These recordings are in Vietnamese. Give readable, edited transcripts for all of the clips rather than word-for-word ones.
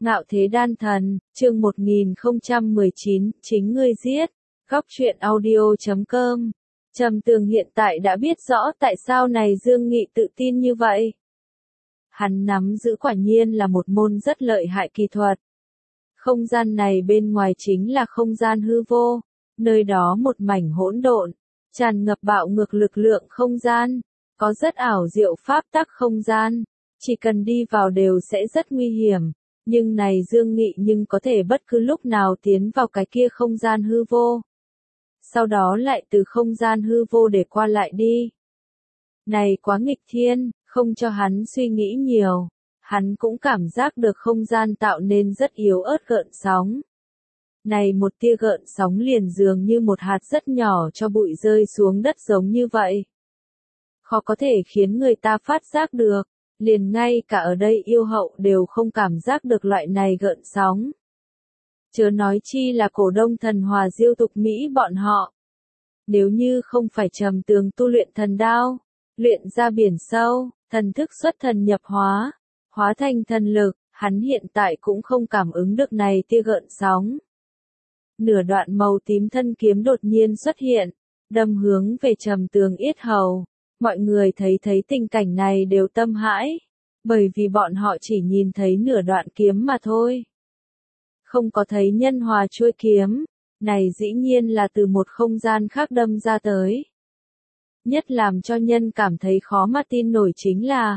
Ngạo thế đan thần, chương 1019, chính ngươi giết. Góc truyện audio.com. Trầm Tường hiện tại đã biết rõ tại sao này Dương Nghị tự tin như vậy. Hắn nắm giữ quả nhiên là một môn rất lợi hại kỳ thuật. Không gian này bên ngoài chính là không gian hư vô, nơi đó một mảnh hỗn độn, tràn ngập bạo ngược lực lượng không gian, có rất ảo diệu pháp tắc không gian, chỉ cần đi vào đều sẽ rất nguy hiểm. Nhưng này Dương Nghị nhưng có thể bất cứ lúc nào tiến vào cái kia không gian hư vô. Sau đó lại từ không gian hư vô để qua lại đi. Này quá nghịch thiên, không cho hắn suy nghĩ nhiều. Hắn cũng cảm giác được không gian tạo nên rất yếu ớt gợn sóng. Này một tia gợn sóng liền dường như một hạt rất nhỏ cho bụi rơi xuống đất giống như vậy. Khó có thể khiến người ta phát giác được. Liền ngay cả ở đây yêu hậu đều không cảm giác được loại này gợn sóng. Chớ nói chi là cổ đông thần Hòa Diêu tục Mỹ bọn họ. Nếu như không phải Trầm Tường tu luyện thần đao, luyện ra biển sâu, thần thức xuất thần nhập hóa, hóa thành thần lực, hắn hiện tại cũng không cảm ứng được này tia gợn sóng. Nửa đoạn màu tím thân kiếm đột nhiên xuất hiện, đâm hướng về Trầm Tường yết hầu. Mọi người thấy tình cảnh này đều tâm hãi, bởi vì bọn họ chỉ nhìn thấy nửa đoạn kiếm mà thôi. Không có thấy nhân hòa chuôi kiếm, này dĩ nhiên là từ một không gian khác đâm ra tới. Nhất làm cho nhân cảm thấy khó mà tin nổi chính là,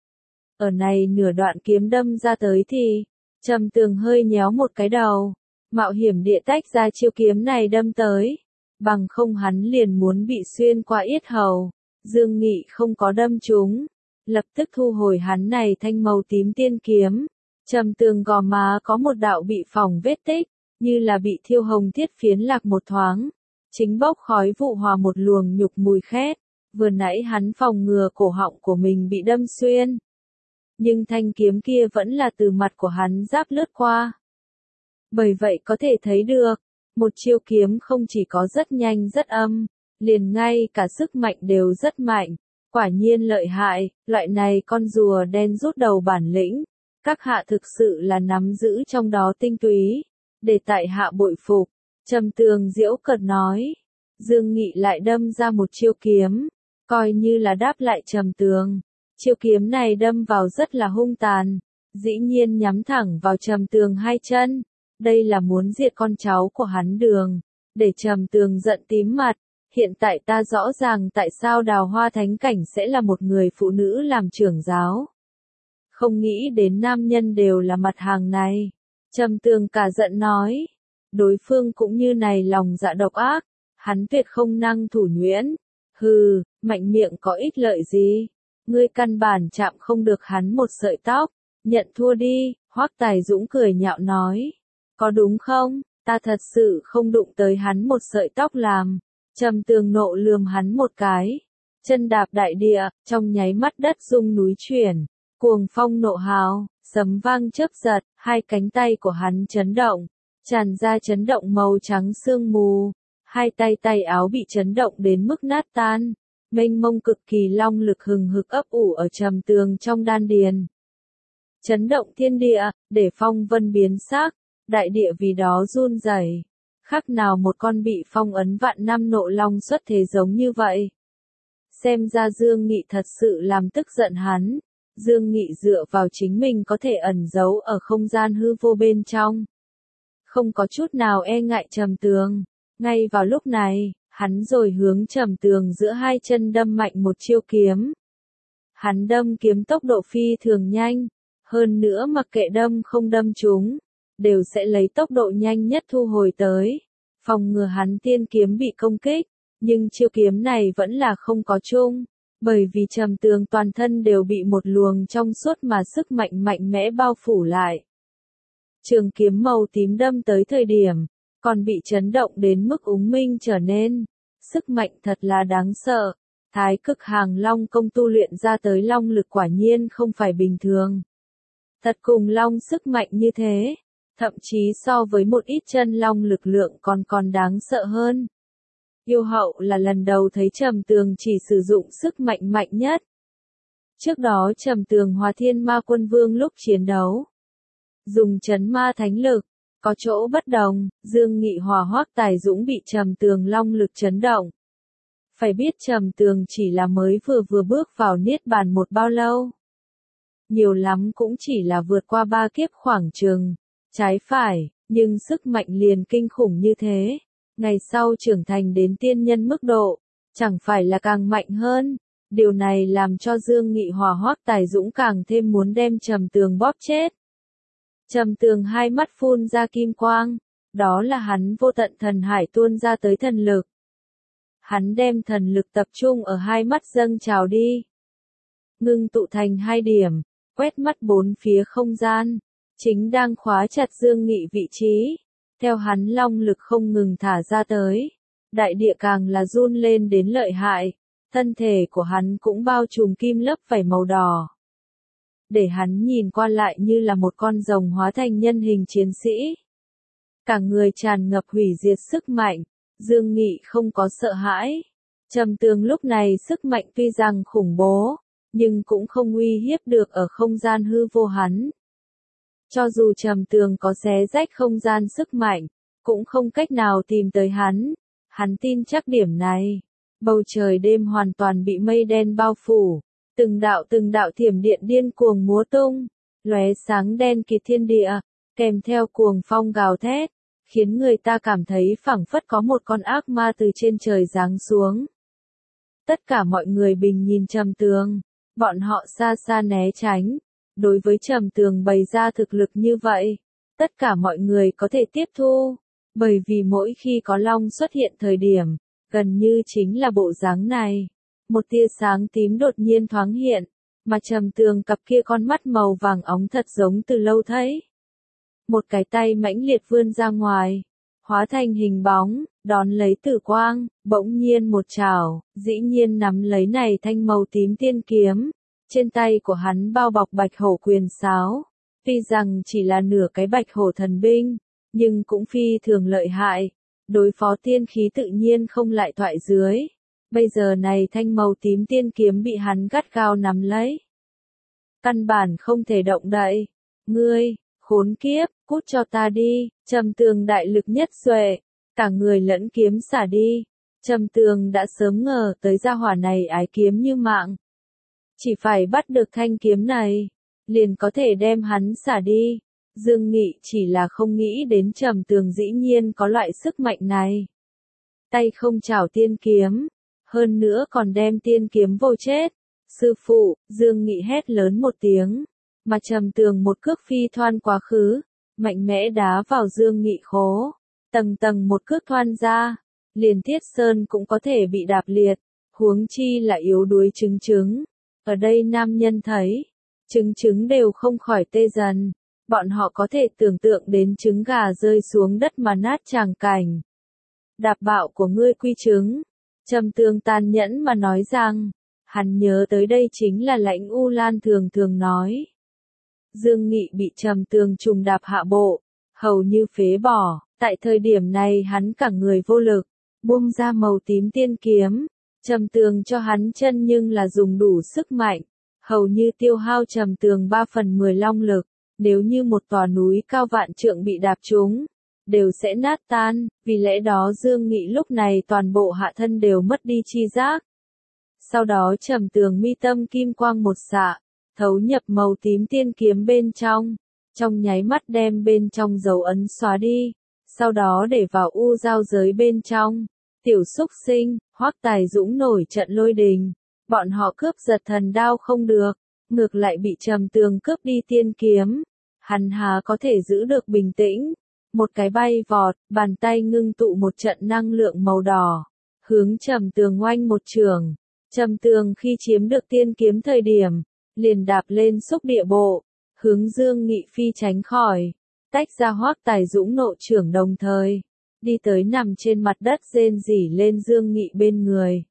ở này nửa đoạn kiếm đâm ra tới thì, Trầm Tường hơi nhéo một cái đầu, mạo hiểm địa tách ra chiêu kiếm này đâm tới, bằng không hắn liền muốn bị xuyên qua yết hầu. Dương Nghị không có đâm trúng, lập tức thu hồi hắn này thanh màu tím tiên kiếm. Trầm Tường gò má có một đạo bị phỏng vết tích, như là bị thiêu hồng thiết phiến lạc một thoáng. Chính bốc khói vụ hòa một luồng nhục mùi khét, vừa nãy hắn phòng ngừa cổ họng của mình bị đâm xuyên. Nhưng thanh kiếm kia vẫn là từ mặt của hắn giáp lướt qua. Bởi vậy có thể thấy được, một chiêu kiếm không chỉ có rất nhanh rất âm, liền ngay cả sức mạnh đều rất mạnh, quả nhiên lợi hại, loại này con rùa đen rút đầu bản lĩnh, các hạ thực sự là nắm giữ trong đó tinh túy, để tại hạ bội phục. Trầm Tường giễu cợt nói, Dương Nghị lại đâm ra một chiêu kiếm, coi như là đáp lại Trầm Tường. Chiêu kiếm này đâm vào rất là hung tàn, dĩ nhiên nhắm thẳng vào Trầm Tường hai chân, đây là muốn diệt con cháu của hắn Đường, để Trầm Tường giận tím mặt. Hiện tại ta rõ ràng tại sao Đào Hoa Thánh Cảnh sẽ là một người phụ nữ làm trưởng giáo. Không nghĩ đến nam nhân đều là mặt hàng này. Trầm Tường cả giận nói. Đối phương cũng như này lòng dạ độc ác. Hắn tuyệt không năng thủ nhuyễn. Hừ, mạnh miệng có ích lợi gì. Ngươi căn bản chạm không được hắn một sợi tóc. Nhận thua đi, Hoắc Tài Dũng cười nhạo nói. Có đúng không, ta thật sự không đụng tới hắn một sợi tóc làm. Trầm Tường nộ lườm hắn một cái, chân đạp đại địa, trong nháy mắt đất rung núi chuyển, cuồng phong nộ hào, sấm vang chớp giật, hai cánh tay của hắn chấn động, tràn ra chấn động màu trắng sương mù, hai tay áo bị chấn động đến mức nát tan, mênh mông cực kỳ long lực hừng hực ấp ủ ở Trầm Tường trong đan điền. Chấn động thiên địa, để phong vân biến sắc, đại địa vì đó run rẩy. Khác nào một con bị phong ấn vạn năm nộ long xuất thế giống như vậy. Xem ra Dương Nghị thật sự làm tức giận hắn. Dương Nghị dựa vào chính mình có thể ẩn giấu ở không gian hư vô bên trong. Không có chút nào e ngại Trầm Tường. Ngay vào lúc này, hắn rồi hướng Trầm Tường giữa hai chân đâm mạnh một chiêu kiếm. Hắn đâm kiếm tốc độ phi thường nhanh. Hơn nữa mặc kệ đâm không đâm chúng, đều sẽ lấy tốc độ nhanh nhất thu hồi tới, phòng ngừa hắn tiên kiếm bị công kích, nhưng chiêu kiếm này vẫn là không có chung, bởi vì Trầm Tường toàn thân đều bị một luồng trong suốt mà sức mạnh mạnh mẽ bao phủ lại. Trường kiếm màu tím đâm tới thời điểm, còn bị chấn động đến mức úng minh trở nên, sức mạnh thật là đáng sợ, Thái Cực Hàng Long công tu luyện ra tới long lực quả nhiên không phải bình thường. Thật cùng long sức mạnh như thế. Thậm chí so với một ít chân long lực lượng còn đáng sợ hơn. Yêu hậu là lần đầu thấy Trầm Tường chỉ sử dụng sức mạnh mạnh nhất. Trước đó Trầm Tường Hòa Thiên Ma Quân Vương lúc chiến đấu, dùng trấn ma thánh lực. Có chỗ bất đồng, Dương Nghị Hòa Hoắc Tài Dũng bị Trầm Tường long lực chấn động. Phải biết Trầm Tường chỉ là mới vừa bước vào niết bàn một bao lâu. Nhiều lắm cũng chỉ là vượt qua 3 kiếp khoảng chừng, trái phải, nhưng sức mạnh liền kinh khủng như thế. Ngày sau trưởng thành đến tiên nhân mức độ, chẳng phải là càng mạnh hơn. Điều này làm cho Dương Nghị Hòa Hoắc Tài Dũng càng thêm muốn đem Trầm Tường bóp chết. Trầm Tường hai mắt phun ra kim quang, đó là hắn vô tận thần hải tuôn ra tới thần lực. Hắn đem thần lực tập trung ở hai mắt dâng trào đi. Ngưng tụ thành 2 điểm, quét mắt bốn phía không gian, chính đang khóa chặt Dương Nghị vị trí. Theo hắn long lực không ngừng thả ra tới, đại địa càng là run lên đến lợi hại, thân thể của hắn cũng bao trùm kim lớp vảy màu đỏ. Để hắn nhìn qua lại như là một con rồng hóa thành nhân hình chiến sĩ. Cả người tràn ngập hủy diệt sức mạnh, Dương Nghị không có sợ hãi. Trầm Tường lúc này sức mạnh tuy rằng khủng bố, nhưng cũng không uy hiếp được ở không gian hư vô hắn. Cho dù Trầm Tường có xé rách không gian sức mạnh, cũng không cách nào tìm tới hắn. Hắn tin chắc điểm này. Bầu trời đêm hoàn toàn bị mây đen bao phủ. Từng đạo thiểm điện điên cuồng múa tung, lóe sáng đen kịt thiên địa, kèm theo cuồng phong gào thét, khiến người ta cảm thấy phảng phất có một con ác ma từ trên trời giáng xuống. Tất cả mọi người bình nhìn Trầm Tường, bọn họ xa xa né tránh. Đối với Trầm Tường bày ra thực lực như vậy, tất cả mọi người có thể tiếp thu, bởi vì mỗi khi có long xuất hiện thời điểm, gần như chính là bộ dáng này. Một tia sáng tím đột nhiên thoáng hiện, mà Trầm Tường cặp kia con mắt màu vàng óng thật giống từ lâu thấy. Một cái tay mãnh liệt vươn ra ngoài, hóa thành hình bóng, đón lấy tử quang, bỗng nhiên một chảo, dĩ nhiên nắm lấy này thanh màu tím tiên kiếm. Trên tay của hắn bao bọc bạch hổ quyền sáo, tuy rằng chỉ là nửa cái bạch hổ thần binh, nhưng cũng phi thường lợi hại, đối phó tiên khí tự nhiên không lại thoại dưới. Bây giờ này thanh màu tím tiên kiếm bị hắn gắt gao nắm lấy. Căn bản không thể động đậy. Ngươi, khốn kiếp, cút cho ta đi. Trầm Tường đại lực nhất xuệ, cả người lẫn kiếm xả đi. Trầm Tường đã sớm ngờ tới gia hỏa này ái kiếm như mạng. Chỉ phải bắt được thanh kiếm này, liền có thể đem hắn xả đi. Dương Nghị chỉ là không nghĩ đến Trầm Tường dĩ nhiên có loại sức mạnh này. Tay không chảo tiên kiếm, hơn nữa còn đem tiên kiếm vô chết. Sư phụ, Dương Nghị hét lớn một tiếng, mà Trầm Tường một cước phi thoăn quá khứ, mạnh mẽ đá vào Dương Nghị khố. Tầng tầng một cước thoăn ra, liền Thiết Sơn cũng có thể bị đạp liệt, huống chi là yếu đuối trứng trứng. Ở đây nam nhân thấy, trứng trứng đều không khỏi tê dần, bọn họ có thể tưởng tượng đến trứng gà rơi xuống đất mà nát tràng cảnh. Đạp bạo của ngươi quy trứng. Trầm Tường tàn nhẫn mà nói rằng, hắn nhớ tới đây chính là Lãnh U Lan thường nói. Dương Nghị bị Trầm Tường trùng đạp hạ bộ, hầu như phế bỏ, tại thời điểm này hắn cả người vô lực, buông ra màu tím tiên kiếm. Trầm Tường cho hắn chân nhưng là dùng đủ sức mạnh, hầu như tiêu hao Trầm Tường 3/10 long lực, nếu như một tòa núi cao vạn trượng bị đạp trúng, đều sẽ nát tan, vì lẽ đó Dương Nghị lúc này toàn bộ hạ thân đều mất đi chi giác. Sau đó Trầm Tường mi tâm kim quang một xạ, thấu nhập màu tím tiên kiếm bên trong nháy mắt đem bên trong dấu ấn xóa đi, sau đó để vào u giao giới bên trong. Tiểu xúc sinh, Hoắc Tài Dũng nổi trận lôi đình, bọn họ cướp giật thần đao không được, ngược lại bị Trầm Tường cướp đi tiên kiếm. Hắn há có thể giữ được bình tĩnh, một cái bay vọt, bàn tay ngưng tụ một trận năng lượng màu đỏ, hướng Trầm Tường oanh một chưởng. Trầm Tường khi chiếm được tiên kiếm thời điểm, liền đạp lên xúc địa bộ, hướng Dương Nghị phi tránh khỏi, tách ra Hoắc Tài Dũng nộ chưởng đồng thời, đi tới nằm trên mặt đất rên rỉ lên Dương Nghị bên người.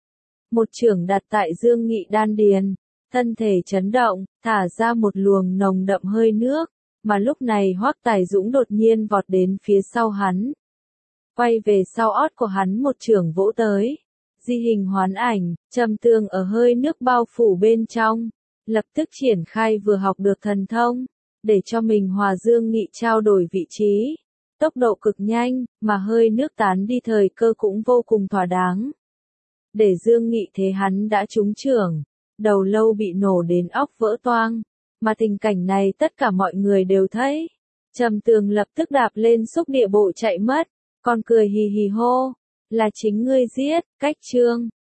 Một chưởng đặt tại Dương Nghị đan điền, thân thể chấn động, thả ra một luồng nồng đậm hơi nước, mà lúc này Hoắc Tài Dũng đột nhiên vọt đến phía sau hắn. Quay về sau ót của hắn một chưởng vỗ tới. Di hình hoán ảnh, Trầm Tường ở hơi nước bao phủ bên trong, lập tức triển khai vừa học được thần thông, để cho mình hòa Dương Nghị trao đổi vị trí. Tốc độ cực nhanh, mà hơi nước tán đi thời cơ cũng vô cùng thỏa đáng. Để Dương Nghị thế hắn đã trúng chưởng, đầu lâu bị nổ đến óc vỡ toang, mà tình cảnh này tất cả mọi người đều thấy. Trầm Tường lập tức đạp lên xúc địa bộ chạy mất, còn cười hì hì hô, là chính ngươi giết, Cách Trương.